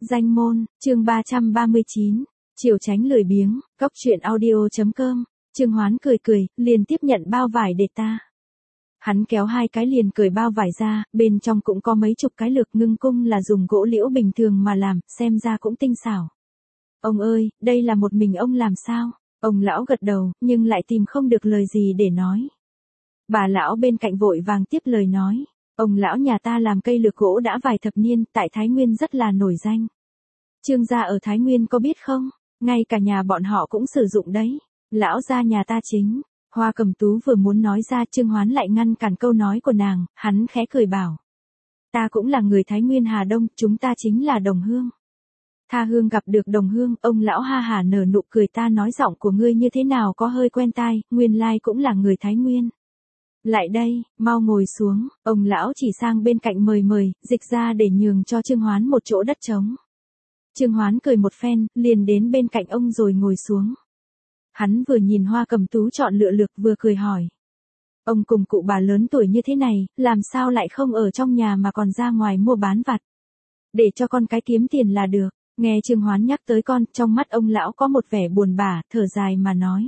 Danh môn, chương 339, Chiều tránh lười biếng, góc chuyện audio.com, Trương Hoán cười cười, liền tiếp nhận bao vải để ta. Hắn kéo hai cái liền cởi bao vải ra, bên trong cũng có mấy chục cái lược ngưng cung là dùng gỗ liễu bình thường mà làm, xem ra cũng tinh xảo. Ông ơi, đây là một mình ông làm sao? Ông lão gật đầu, nhưng lại tìm không được lời gì để nói. Bà lão bên cạnh vội vàng tiếp lời nói. Ông lão nhà ta làm cây lược gỗ đã vài thập niên, tại Thái Nguyên rất là nổi danh. Trương gia ở Thái Nguyên có biết không? Ngay cả nhà bọn họ cũng sử dụng đấy. Lão gia nhà ta chính. Hoa Cẩm Tú vừa muốn nói ra, Trương Hoán lại ngăn cản câu nói của nàng, hắn khẽ cười bảo. Ta cũng là người Thái Nguyên Hà Đông, chúng ta chính là đồng hương. Tha hương gặp được đồng hương, ông lão ha hả nở nụ cười, ta nói giọng của ngươi như thế nào có hơi quen tai, nguyên lai cũng là người Thái Nguyên. Lại đây, mau ngồi xuống, ông lão chỉ sang bên cạnh mời, dịch ra để nhường cho Trương Hoán một chỗ đất trống. Trương Hoán cười một phen, liền đến bên cạnh ông rồi ngồi xuống. Hắn vừa nhìn Hoa Cẩm Tú chọn lựa lược vừa cười hỏi. Ông cùng cụ bà lớn tuổi như thế này, làm sao lại không ở trong nhà mà còn ra ngoài mua bán vặt? Để cho con cái kiếm tiền là được. Nghe Trương Hoán nhắc tới con, trong mắt ông lão có một vẻ buồn bã, thở dài mà nói.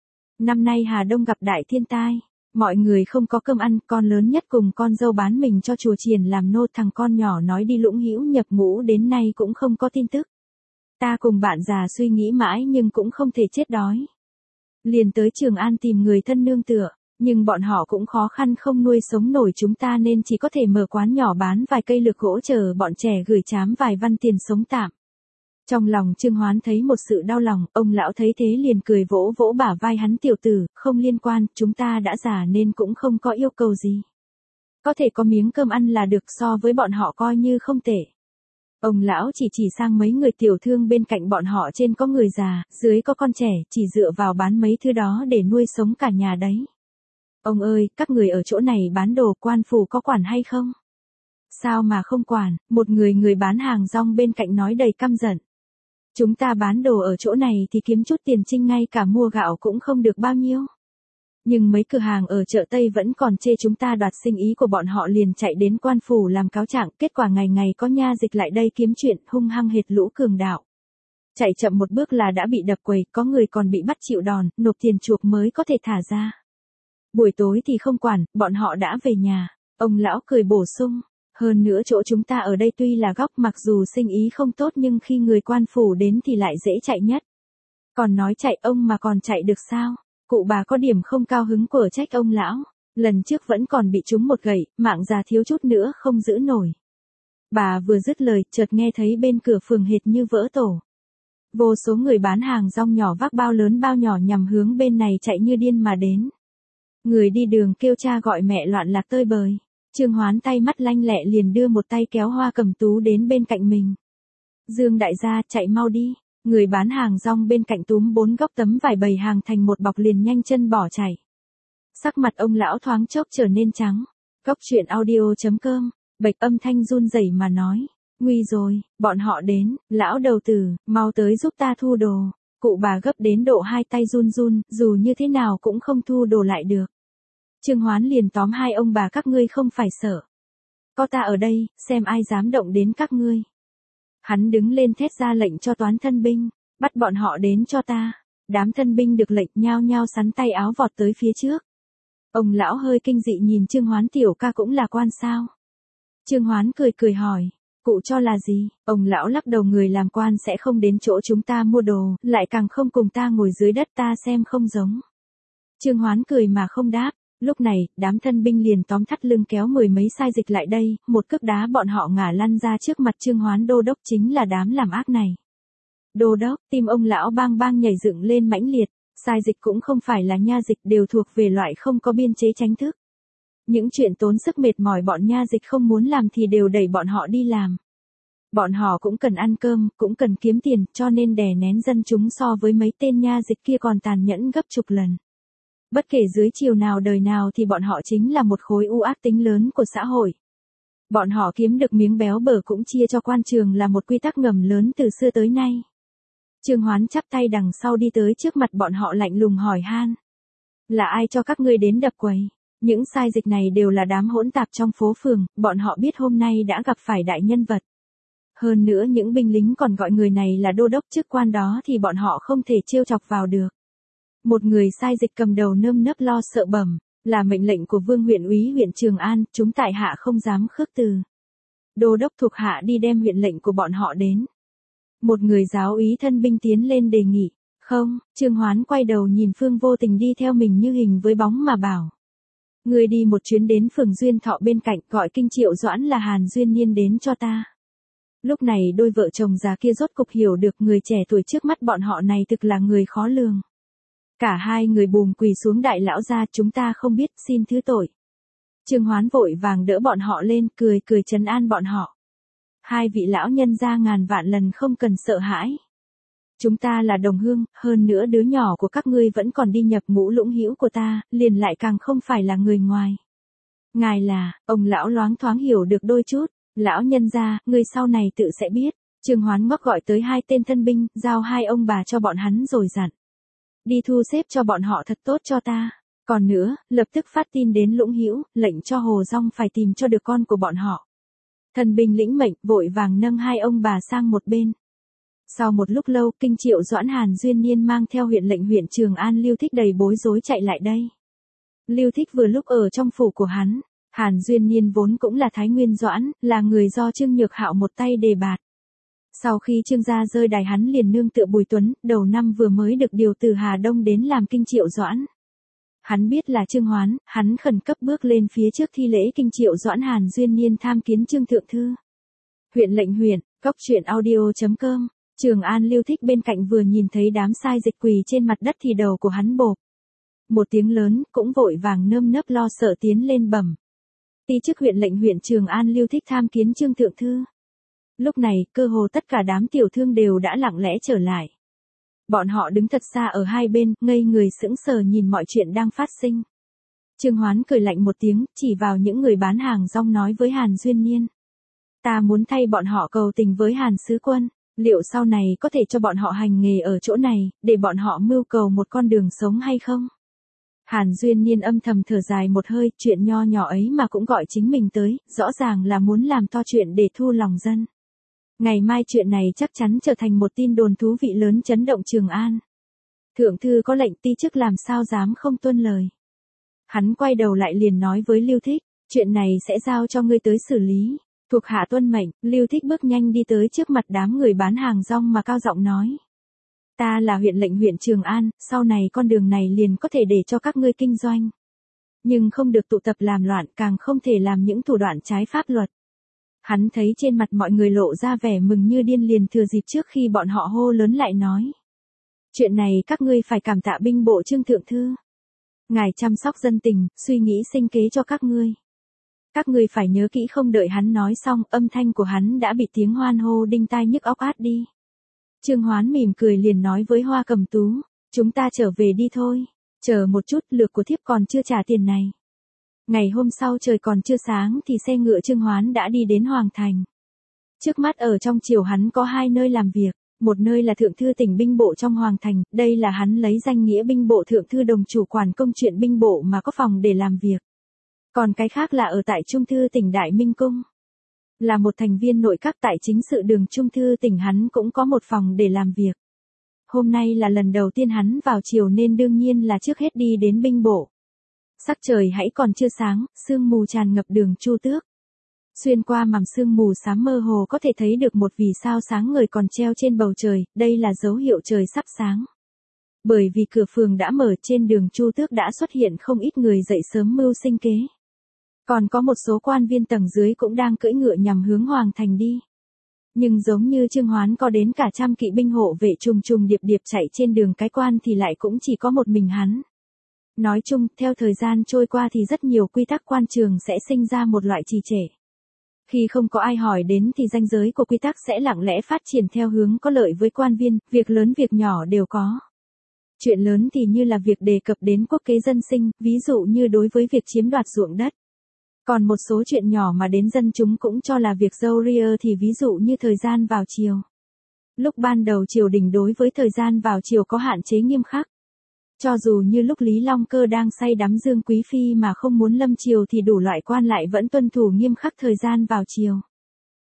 Năm nay Hà Đông gặp đại thiên tai. Mọi người không có cơm ăn, con lớn nhất cùng con dâu bán mình cho chùa chiền làm nô, thằng con nhỏ nói đi Lũng Hữu nhập ngũ đến nay cũng không có tin tức. Ta cùng bạn già suy nghĩ mãi nhưng cũng không thể chết đói. Liền tới Trường An tìm người thân nương tựa, nhưng bọn họ cũng khó khăn không nuôi sống nổi chúng ta nên chỉ có thể mở quán nhỏ bán vài cây lược gỗ chờ bọn trẻ gửi chám vài văn tiền sống tạm. Trong lòng Trương Hoán thấy một sự đau lòng, ông lão thấy thế liền cười vỗ vỗ bả vai hắn, tiểu tử, không liên quan, chúng ta đã già nên cũng không có yêu cầu gì. Có thể có miếng cơm ăn là được, so với bọn họ coi như không tệ. Ông lão chỉ sang mấy người tiểu thương bên cạnh bọn họ, trên có người già, dưới có con trẻ, chỉ dựa vào bán mấy thứ đó để nuôi sống cả nhà đấy. Ông ơi, các người ở chỗ này bán đồ, quan phủ có quản hay không? Sao mà không quản, một người bán hàng rong bên cạnh nói đầy căm giận. Chúng ta bán đồ ở chỗ này thì kiếm chút tiền trinh, ngay cả mua gạo cũng không được bao nhiêu. Nhưng mấy cửa hàng ở chợ Tây vẫn còn chê chúng ta đoạt sinh ý của bọn họ, liền chạy đến quan phủ làm cáo trạng, kết quả ngày ngày có nha dịch lại đây kiếm chuyện, hung hăng hệt lũ cường đạo. Chạy chậm một bước là đã bị đập quầy, có người còn bị bắt chịu đòn, nộp tiền chuộc mới có thể thả ra. Buổi tối thì không quản, bọn họ đã về nhà. Ông lão cười bổ sung. Hơn nữa chỗ chúng ta ở đây tuy là góc, mặc dù sinh ý không tốt nhưng khi người quan phủ đến thì lại dễ chạy nhất. Còn nói chạy ông mà còn chạy được sao? Cụ bà có điểm không cao hứng của trách ông lão. Lần trước vẫn còn bị trúng một gậy, mạng già thiếu chút nữa không giữ nổi. Bà vừa dứt lời, chợt nghe thấy bên cửa phường hệt như vỡ tổ. Vô số người bán hàng rong nhỏ vác bao lớn bao nhỏ nhằm hướng bên này chạy như điên mà đến. Người đi đường kêu cha gọi mẹ loạn lạc tơi bời. Trương Hoán tay mắt lanh lẹ liền đưa một tay kéo Hoa Cẩm Tú đến bên cạnh mình. Dương đại gia, chạy mau đi. Người bán hàng rong bên cạnh túm 4 góc tấm vải bày hàng thành một bọc liền nhanh chân bỏ chạy. Sắc mặt ông lão thoáng chốc trở nên trắng. Góc chuyện audio.com, bệch âm thanh run rẩy mà nói. Nguy rồi, bọn họ đến, lão đầu tử, mau tới giúp ta thu đồ. Cụ bà gấp đến độ hai tay run run, dù như thế nào cũng không thu đồ lại được. Trương Hoán liền tóm hai ông bà, các ngươi không phải sợ. Có ta ở đây, xem ai dám động đến các ngươi. Hắn đứng lên thét ra lệnh cho toán thân binh, bắt bọn họ đến cho ta. Đám thân binh được lệnh nhao nhao sắn tay áo vọt tới phía trước. Ông lão hơi kinh dị nhìn Trương Hoán, tiểu ca cũng là quan sao? Trương Hoán cười hỏi, cụ cho là gì? Ông lão lắc đầu, người làm quan sẽ không đến chỗ chúng ta mua đồ, lại càng không cùng ta ngồi dưới đất, ta xem không giống. Trương Hoán cười mà không đáp. Lúc này, đám thân binh liền tóm thắt lưng kéo mười mấy sai dịch lại đây, một cước đá bọn họ ngả lăn ra trước mặt Trương Hoán. Đô đốc chính là đám làm ác này. Đô đốc, tim ông lão bang bang nhảy dựng lên mãnh liệt, sai dịch cũng không phải là nha dịch, đều thuộc về loại không có biên chế tránh thức. Những chuyện tốn sức mệt mỏi bọn nha dịch không muốn làm thì đều đẩy bọn họ đi làm. Bọn họ cũng cần ăn cơm, cũng cần kiếm tiền, cho nên đè nén dân chúng so với mấy tên nha dịch kia còn tàn nhẫn gấp chục lần. Bất kể dưới chiều nào đời nào thì bọn họ chính là một khối u ác tính lớn của xã hội. Bọn họ kiếm được miếng béo bở cũng chia cho quan trường là một quy tắc ngầm lớn từ xưa tới nay. Trương Hoán chắp tay đằng sau đi tới trước mặt bọn họ lạnh lùng hỏi han. Là ai cho các ngươi đến đập quầy? Những sai dịch này đều là đám hỗn tạp trong phố phường, bọn họ biết hôm nay đã gặp phải đại nhân vật. Hơn nữa những binh lính còn gọi người này là đô đốc chức quan đó thì bọn họ không thể trêu chọc vào được. Một người sai dịch cầm đầu nơm nớp lo sợ bẩm, là mệnh lệnh của Vương huyện úy huyện Trường An, chúng tại hạ không dám khước từ. Đô đốc thuộc hạ đi đem huyện lệnh của bọn họ đến. Một người giáo úy thân binh tiến lên đề nghị. Không, Trương Hoán quay đầu nhìn Phương Vô Tình đi theo mình như hình với bóng mà bảo. Người đi một chuyến đến phường Duyên Thọ bên cạnh, gọi Kinh Triệu Doãn là Hàn Duyên Niên đến cho ta. Lúc này đôi vợ chồng già kia rốt cục hiểu được người trẻ tuổi trước mắt bọn họ này thực là người khó lường. Cả hai người bùm quỳ xuống đại lão gia, chúng ta không biết, xin thứ tội. Trương Hoán vội vàng đỡ bọn họ lên, cười cười trấn an bọn họ. Hai vị lão nhân gia ngàn vạn lần không cần sợ hãi. Chúng ta là đồng hương, hơn nữa đứa nhỏ của các ngươi vẫn còn đi nhập ngũ lũng hữu của ta, liền lại càng không phải là người ngoài. Ngài là, ông lão loáng thoáng hiểu được đôi chút, lão nhân gia, ngươi sau này tự sẽ biết. Trương Hoán ngóc gọi tới hai tên thân binh, giao hai ông bà cho bọn hắn rồi dặn. Đi thu xếp cho bọn họ thật tốt cho ta. Còn nữa, lập tức phát tin đến Lũng Hữu, lệnh cho Hồ Dung phải tìm cho được con của bọn họ. Thần binh lĩnh mệnh, vội vàng nâng hai ông bà sang một bên. Sau một lúc lâu, Kinh Triệu Doãn Hàn Duyên Niên mang theo huyện lệnh huyện Trường An Lưu Thích đầy bối rối chạy lại đây. Lưu Thích vừa lúc ở trong phủ của hắn. Hàn Duyên Niên vốn cũng là Thái Nguyên Doãn, là người do Trương Nhược Hạo một tay đề bạt. Sau khi Trương gia rơi đài hắn liền nương tựa Bùi Tuấn, đầu năm vừa mới được điều từ Hà Đông đến làm Kinh Triệu Doãn. Hắn biết là Trương Hoán, hắn khẩn cấp bước lên phía trước thi lễ Kinh Triệu Doãn Hàn Duyên Niên tham kiến Trương thượng thư. Huyện lệnh huyện, góc truyện audio.com. Trường An Lưu Thích bên cạnh vừa nhìn thấy đám sai dịch quỳ trên mặt đất thì đầu của hắn bộp. Một tiếng lớn, cũng vội vàng nơm nớp lo sợ tiến lên bẩm. Ti chức huyện lệnh huyện Trường An Lưu Thích tham kiến Trương thượng thư. Lúc này, cơ hồ tất cả đám tiểu thương đều đã lặng lẽ trở lại. Bọn họ đứng thật xa ở hai bên, ngây người sững sờ nhìn mọi chuyện đang phát sinh. Trương Hoán cười lạnh một tiếng, chỉ vào những người bán hàng rong nói với Hàn Duyên Niên. Ta muốn thay bọn họ cầu tình với Hàn sứ quân, liệu sau này có thể cho bọn họ hành nghề ở chỗ này, để bọn họ mưu cầu một con đường sống hay không? Hàn Duyên Niên âm thầm thở dài một hơi, chuyện nho nhỏ ấy mà cũng gọi chính mình tới, rõ ràng là muốn làm to chuyện để thu lòng dân. Ngày mai chuyện này chắc chắn trở thành một tin đồn thú vị lớn chấn động Trường An. Thượng thư có lệnh, ti chức làm sao dám không tuân lời. Hắn quay đầu lại liền nói với Lưu Thích, chuyện này sẽ giao cho ngươi tới xử lý. Thuộc hạ tuân mệnh, Lưu Thích bước nhanh đi tới trước mặt đám người bán hàng rong mà cao giọng nói. Ta là huyện lệnh huyện Trường An, sau này con đường này liền có thể để cho các ngươi kinh doanh. Nhưng không được tụ tập làm loạn, càng không thể làm những thủ đoạn trái pháp luật. Hắn thấy trên mặt mọi người lộ ra vẻ mừng như điên liền thừa dịp trước khi bọn họ hô lớn lại nói. Chuyện này các ngươi phải cảm tạ binh bộ Trương thượng thư. Ngài chăm sóc dân tình, suy nghĩ sinh kế cho các ngươi. Các ngươi phải nhớ kỹ, không đợi hắn nói xong, âm thanh của hắn đã bị tiếng hoan hô đinh tai nhức óc át đi. Trương Hoán mỉm cười liền nói với Hoa Cầm Tú, chúng ta trở về đi thôi. Chờ một chút, lược của thiếp còn chưa trả tiền này. Ngày hôm sau trời còn chưa sáng thì xe ngựa Trương Hoán đã đi đến Hoàng Thành. Trước mắt ở trong triều hắn có hai nơi làm việc, một nơi là thượng thư tỉnh binh bộ trong Hoàng Thành, đây là hắn lấy danh nghĩa binh bộ thượng thư đồng chủ quản công chuyện binh bộ mà có phòng để làm việc. Còn cái khác là ở tại Trung thư tỉnh Đại Minh Cung. Là một thành viên nội các tại chính sự đường Trung thư tỉnh hắn cũng có một phòng để làm việc. Hôm nay là lần đầu tiên hắn vào triều nên đương nhiên là trước hết đi đến binh bộ. Sắc trời hãy còn chưa sáng, sương mù tràn ngập đường Chu Tước. Xuyên qua màn sương mù xám mơ hồ có thể thấy được một vì sao sáng ngời còn treo trên bầu trời, đây là dấu hiệu trời sắp sáng. Bởi vì cửa phường đã mở, trên đường Chu Tước đã xuất hiện không ít người dậy sớm mưu sinh kế. Còn có một số quan viên tầng dưới cũng đang cưỡi ngựa nhằm hướng Hoàng Thành đi. Nhưng giống như Trương Hoán có đến cả trăm kỵ binh hộ vệ trùng trùng điệp điệp chạy trên đường cái quan thì lại cũng chỉ có một mình hắn. Nói chung, theo thời gian trôi qua thì rất nhiều quy tắc quan trường sẽ sinh ra một loại trì trệ. Khi không có ai hỏi đến thì ranh giới của quy tắc sẽ lặng lẽ phát triển theo hướng có lợi với quan viên, việc lớn việc nhỏ đều có. Chuyện lớn thì như là việc đề cập đến quốc kế dân sinh, ví dụ như đối với việc chiếm đoạt ruộng đất. Còn một số chuyện nhỏ mà đến dân chúng cũng cho là việc dâu ria thì ví dụ như thời gian vào triều. Lúc ban đầu triều đình đối với thời gian vào triều có hạn chế nghiêm khắc. Cho dù như lúc Lý Long Cơ đang say đắm Dương Quý Phi mà không muốn lâm triều thì đủ loại quan lại vẫn tuân thủ nghiêm khắc thời gian vào triều.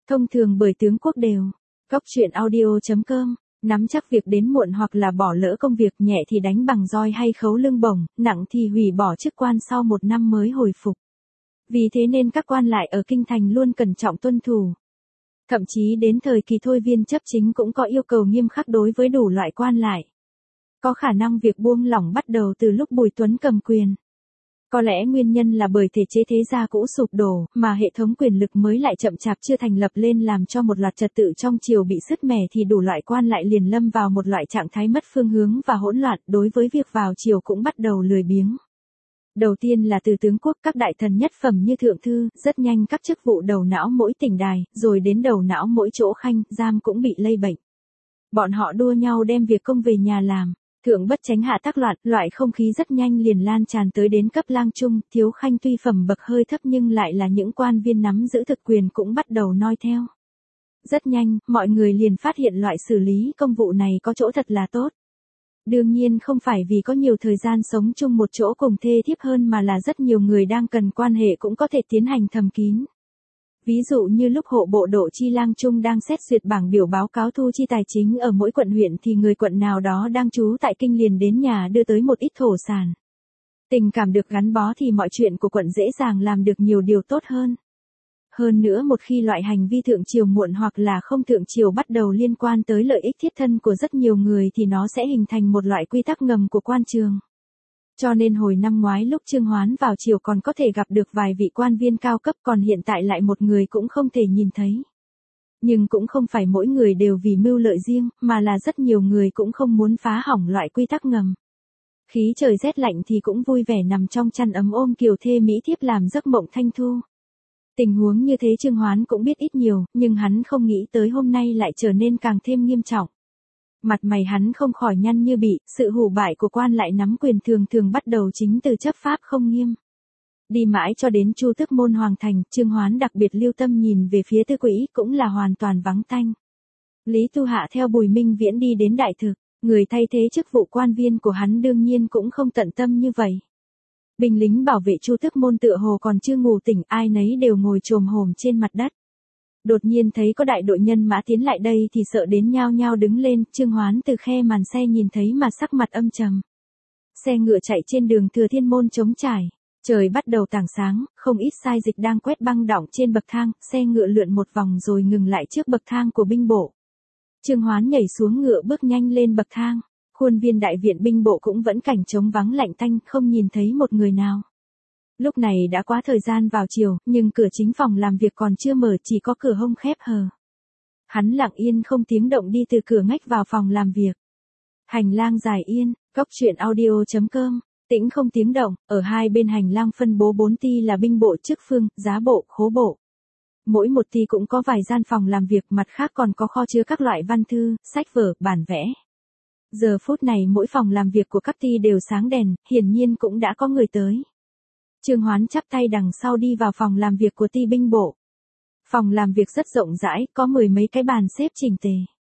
Thông thường bởi tướng quốc đều. Góc truyện audio.com. Nắm chắc việc đến muộn hoặc là bỏ lỡ công việc, nhẹ thì đánh bằng roi hay khấu lương bổng, nặng thì hủy bỏ chức quan sau 1 năm mới hồi phục. Vì thế nên các quan lại ở kinh thành luôn cẩn trọng tuân thủ. Thậm chí đến thời kỳ thôi viên chấp chính cũng có yêu cầu nghiêm khắc đối với đủ loại quan lại. Có khả năng việc buông lỏng bắt đầu từ lúc Bùi Tuấn cầm quyền. Có lẽ nguyên nhân là bởi thể chế thế gia cũ sụp đổ, mà hệ thống quyền lực mới lại chậm chạp chưa thành lập lên, làm cho một loạt trật tự trong triều bị sứt mẻ, thì đủ loại quan lại liền lâm vào một loại trạng thái mất phương hướng và hỗn loạn, đối với việc vào triều cũng bắt đầu lười biếng. Đầu tiên là từ tướng quốc, các đại thần nhất phẩm như thượng thư, rất nhanh các chức vụ đầu não mỗi tỉnh đài, rồi đến đầu não mỗi chỗ khanh, giam cũng bị lây bệnh. Bọn họ đua nhau đem việc công về nhà làm. Thượng bất chánh hạ tác loạn, loại không khí rất nhanh liền lan tràn tới đến cấp lang trung, thiếu khanh tuy phẩm bậc hơi thấp nhưng lại là những quan viên nắm giữ thực quyền cũng bắt đầu noi theo. Rất nhanh, mọi người liền phát hiện loại xử lý công vụ này có chỗ thật là tốt. Đương nhiên không phải vì có nhiều thời gian sống chung một chỗ cùng thê thiếp hơn, mà là rất nhiều người đang cần quan hệ cũng có thể tiến hành thầm kín. Ví dụ như lúc hộ bộ Độ Chi Lang Trung đang xét duyệt bảng biểu báo cáo thu chi tài chính ở mỗi quận huyện, thì người quận nào đó đang trú tại kinh liền đến nhà đưa tới một ít thổ sản. Tình cảm được gắn bó thì mọi chuyện của quận dễ dàng làm được nhiều điều tốt hơn. Hơn nữa, một khi loại hành vi thượng triều muộn hoặc là không thượng triều bắt đầu liên quan tới lợi ích thiết thân của rất nhiều người, thì nó sẽ hình thành một loại quy tắc ngầm của quan trường. Cho nên hồi năm ngoái lúc Trương Hoán vào triều còn có thể gặp được vài vị quan viên cao cấp, còn hiện tại lại một người cũng không thể nhìn thấy. Nhưng cũng không phải mỗi người đều vì mưu lợi riêng, mà là rất nhiều người cũng không muốn phá hỏng loại quy tắc ngầm. Khí trời rét lạnh thì cũng vui vẻ nằm trong chăn ấm ôm kiều thê mỹ thiếp làm giấc mộng thanh thu. Tình huống như thế Trương Hoán cũng biết ít nhiều, nhưng hắn không nghĩ tới hôm nay lại trở nên càng thêm nghiêm trọng. Mặt mày hắn không khỏi nhăn như bị, sự hủ bại của quan lại nắm quyền thường thường bắt đầu chính từ chấp pháp không nghiêm. Đi mãi cho đến Chu Tước môn hoàng thành, Trương Hoán đặc biệt lưu tâm nhìn về phía Tư Quỹ, cũng là hoàn toàn vắng tanh. Lý Tu Hạ theo Bùi Minh Viễn đi đến đại thực, người thay thế chức vụ quan viên của hắn đương nhiên cũng không tận tâm như vậy. Binh lính bảo vệ Chu Tước môn tựa hồ còn chưa ngủ tỉnh, ai nấy đều ngồi chồm hổm trên mặt đất. Đột nhiên thấy có đại đội nhân mã tiến lại đây thì sợ đến nhao nhao đứng lên, Trương Hoán từ khe màn xe nhìn thấy mà sắc mặt âm trầm. Xe ngựa chạy trên đường Thừa Thiên môn trống trải, trời bắt đầu tảng sáng, không ít sai dịch đang quét băng đọng trên bậc thang, xe ngựa lượn một vòng rồi ngừng lại trước bậc thang của binh bộ. Trương Hoán nhảy xuống ngựa bước nhanh lên bậc thang, khuôn viên đại viện binh bộ cũng vẫn cảnh trống vắng lạnh tanh, không nhìn thấy một người nào. Lúc này đã quá thời gian vào chiều, nhưng cửa chính phòng làm việc còn chưa mở, chỉ có cửa hông khép hờ. Hắn lặng yên không tiếng động đi từ cửa ngách vào phòng làm việc. Hành lang dài yên, góc truyện audio.com, tĩnh không tiếng động, ở hai bên hành lang phân bố 4 ty là binh bộ, chức phương, giá bộ, khố bộ. Mỗi một ty cũng có vài gian phòng làm việc, mặt khác còn có kho chứa các loại văn thư, sách vở, bản vẽ. Giờ phút này mỗi phòng làm việc của các ty đều sáng đèn, hiển nhiên cũng đã có người tới. Trương Hoán chắp tay đằng sau đi vào phòng làm việc của ty binh bộ. Phòng làm việc rất rộng rãi, có 10 mấy cái bàn xếp chỉnh tề.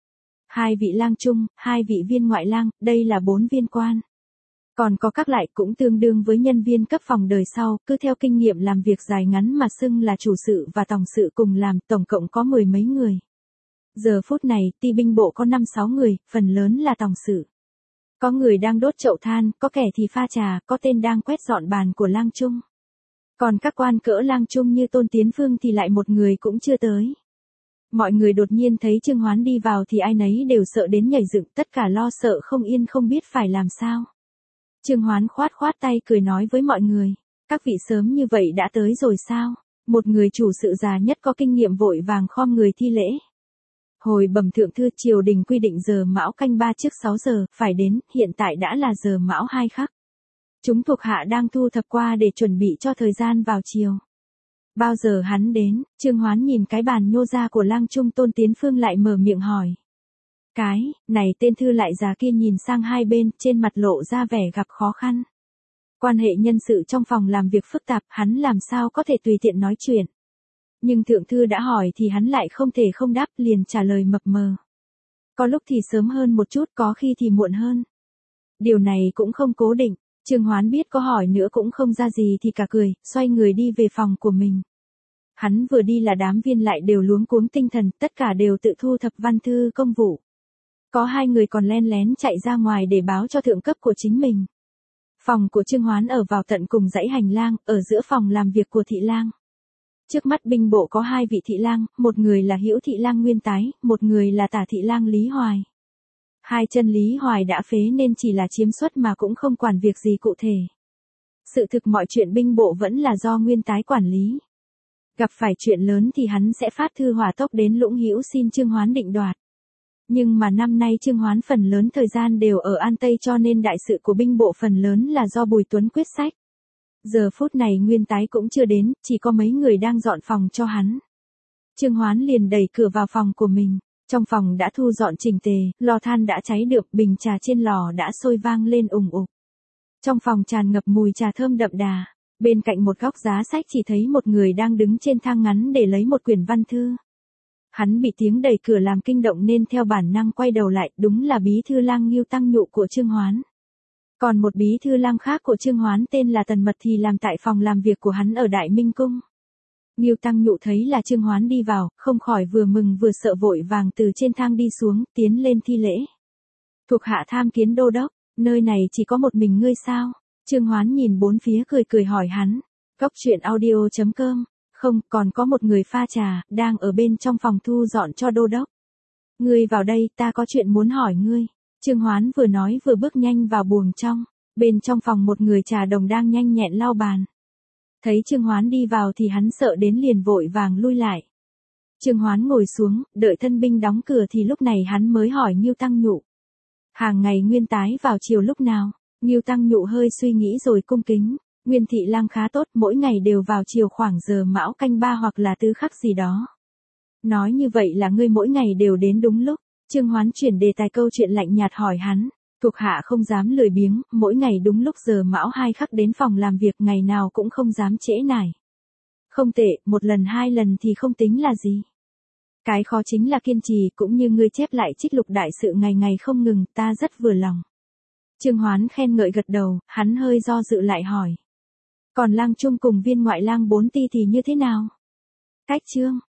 2 vị lang trung, 2 vị viên ngoại lang, đây là 4 viên quan. Còn có các lại cũng tương đương với nhân viên cấp phòng đời sau, cứ theo kinh nghiệm làm việc dài ngắn mà xưng là chủ sự và tổng sự cùng làm, tổng cộng có 10 mấy người. Giờ phút này, ty binh bộ có 5-6 người, phần lớn là tổng sự. Có người đang đốt chậu than, có kẻ thì pha trà, có tên đang quét dọn bàn của lang trung. Còn các quan cỡ lang trung như Tôn Tiến Phương thì lại một người cũng chưa tới. Mọi người đột nhiên thấy Trương Hoán đi vào thì ai nấy đều sợ đến nhảy dựng, tất cả lo sợ không yên không biết phải làm sao. Trương Hoán khoát khoát tay cười nói với mọi người, các vị sớm như vậy đã tới rồi sao? Một người chủ sự già nhất có kinh nghiệm vội vàng khom người thi lễ. Hồi bẩm thượng thư, triều đình quy định giờ mão canh 3 trước 6 giờ, phải đến, hiện tại đã là giờ mão 2 khắc. Chúng thuộc hạ đang thu thập qua để chuẩn bị cho thời gian vào chiều. Bao giờ hắn đến? Trương Hoán nhìn cái bàn nhô ra của lang trung Tôn Tiến Phương lại mở miệng hỏi. Cái, này tên thư lại già kia nhìn sang hai bên, trên mặt lộ ra vẻ gặp khó khăn. Quan hệ nhân sự trong phòng làm việc phức tạp, hắn làm sao có thể tùy tiện nói chuyện. Nhưng thượng thư đã hỏi thì hắn lại không thể không đáp, liền trả lời mập mờ. Có lúc thì sớm hơn một chút, có khi thì muộn hơn. Điều này cũng không cố định, Trương Hoán biết có hỏi nữa cũng không ra gì thì cả cười, xoay người đi về phòng của mình. Hắn vừa đi là đám viên lại đều luống cuống tinh thần, tất cả đều tự thu thập văn thư công vụ. Có 2 người còn len lén chạy ra ngoài để báo cho thượng cấp của chính mình. Phòng của Trương Hoán ở vào tận cùng dãy hành lang, ở giữa phòng làm việc của thị lang. Trước mắt binh bộ có 2 vị thị lang, một người là Hữu thị lang Nguyên Tái, một người là Tả thị lang Lý Hoài. 2 chân Lý Hoài đã phế nên chỉ là chiếm suất mà cũng không quản việc gì cụ thể. Sự thực mọi chuyện binh bộ vẫn là do Nguyên Tái quản lý. Gặp phải chuyện lớn thì hắn sẽ phát thư hỏa tốc đến Lũng Hữu xin Trương Hoán định đoạt. Nhưng mà năm nay Trương Hoán phần lớn thời gian đều ở An Tây cho nên đại sự của binh bộ phần lớn là do Bùi Tuấn quyết sách. Giờ phút này Nguyên Tái cũng chưa đến, chỉ có mấy người đang dọn phòng cho hắn. Trương Hoán liền đẩy cửa vào phòng của mình. Trong phòng đã thu dọn chỉnh tề, lò than đã cháy được, bình trà trên lò đã sôi vang lên ùng ục. Trong phòng tràn ngập mùi trà thơm đậm đà. Bên cạnh một góc giá sách chỉ thấy một người đang đứng trên thang ngắn để lấy một quyển văn thư. Hắn bị tiếng đẩy cửa làm kinh động nên theo bản năng quay đầu lại, đúng là bí thư lang Ngưu Tăng Nhụ của Trương Hoán. Còn một bí thư lang khác của Trương Hoán tên là Tần Mật thì làm tại phòng làm việc của hắn ở Đại Minh Cung. Ngưu Tăng Nhụ thấy là Trương Hoán đi vào, không khỏi vừa mừng vừa sợ vội vàng từ trên thang đi xuống, tiến lên thi lễ. Thuộc hạ tham kiến đô đốc, nơi này chỉ có một mình ngươi sao? Trương Hoán nhìn bốn phía cười cười hỏi hắn. Cóc truyện audio.com, không, còn có một người pha trà, đang ở bên trong phòng thu dọn cho đô đốc. Ngươi vào đây, ta có chuyện muốn hỏi ngươi. Trương Hoán vừa nói vừa bước nhanh vào buồng trong. Bên trong phòng một người trà đồng đang nhanh nhẹn lau bàn. Thấy Trương Hoán đi vào thì hắn sợ đến liền vội vàng lui lại. Trương Hoán ngồi xuống, đợi thân binh đóng cửa thì lúc này hắn mới hỏi Ngưu Tăng Nhụ. Hàng ngày Nguyên Tái vào chiều lúc nào? Ngưu Tăng Nhụ hơi suy nghĩ rồi cung kính. Nguyên thị lang khá tốt, mỗi ngày đều vào chiều khoảng giờ mão canh 3 hoặc là tứ khắc gì đó. Nói như vậy là ngươi mỗi ngày đều đến đúng lúc. Trương Hoán chuyển đề tài câu chuyện lạnh nhạt hỏi hắn. Thuộc hạ không dám lười biếng, mỗi ngày đúng lúc giờ mão 2 khắc đến phòng làm việc, ngày nào cũng không dám trễ nải. Không tệ, 1 lần 2 lần thì không tính là gì. Cái khó chính là kiên trì, cũng như ngươi chép lại trích lục đại sự ngày ngày không ngừng, ta rất vừa lòng. Trương Hoán khen ngợi gật đầu, hắn hơi do dự lại hỏi. Còn lang trung cùng viên ngoại lang 4 ti thì như thế nào? Cách chương.